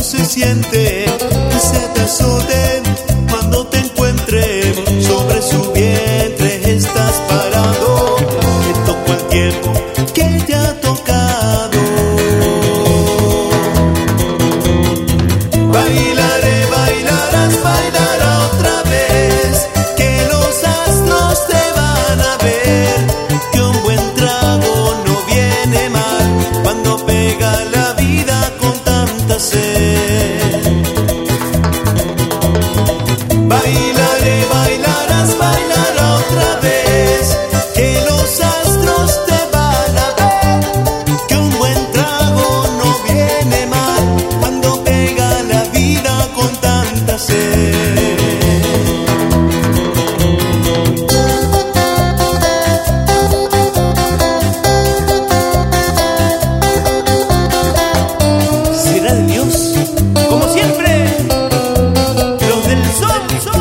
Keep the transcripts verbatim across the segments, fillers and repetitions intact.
se siente que se te azoten cuando te encuentre sobre su vientre. Estás parado, te tocó el tiempo que te ha tocado. Bailaré, bailarás, bailará otra vez, que los astros te van a ver, que un buen trago no viene mal cuando pega la vida con tanta sed. Bailaré, bailarás, bailará otra vez, que los astros te van a ver, que un buen trago no viene mal cuando pega la vida con tanta sed. ¿Será de Dios? Como siempre, los del sol.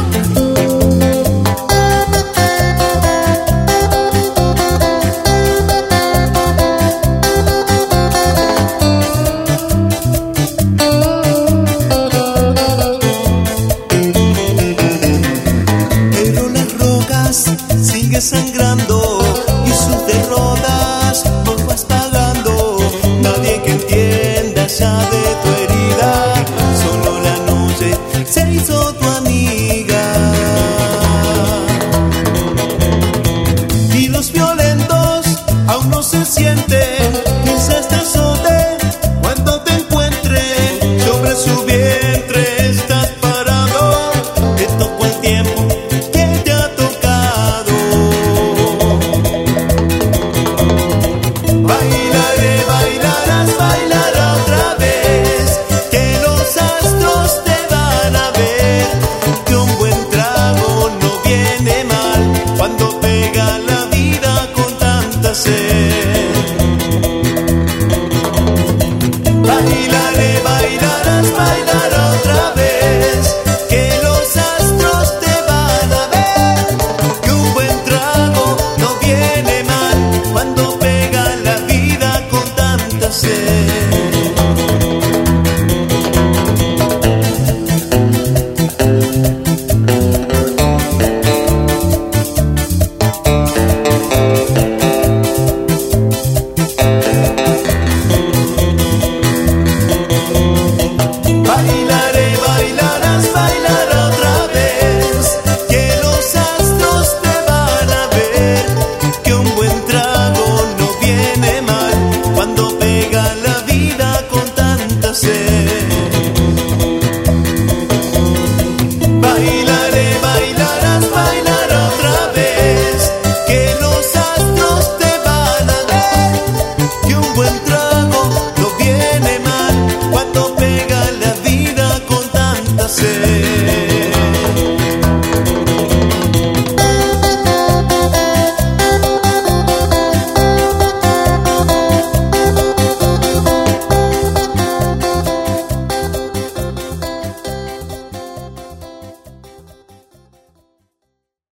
Pero las rocas sigue sangrando y sus derrotas vos vas pagando. Nadie que entienda ya de tu herida, solo la noche se hizo tu amiga. Y los violentos aún no se sienten, quizás te azoten cuando te encuentren sobre su vientre. Estás parado, te tocó el tiempo que te ha tocado. Bailaré, bailarás, bailará otra vez, que los astros te van a ver, que un buen trago no viene mal cuando pega la vida con tanta sed.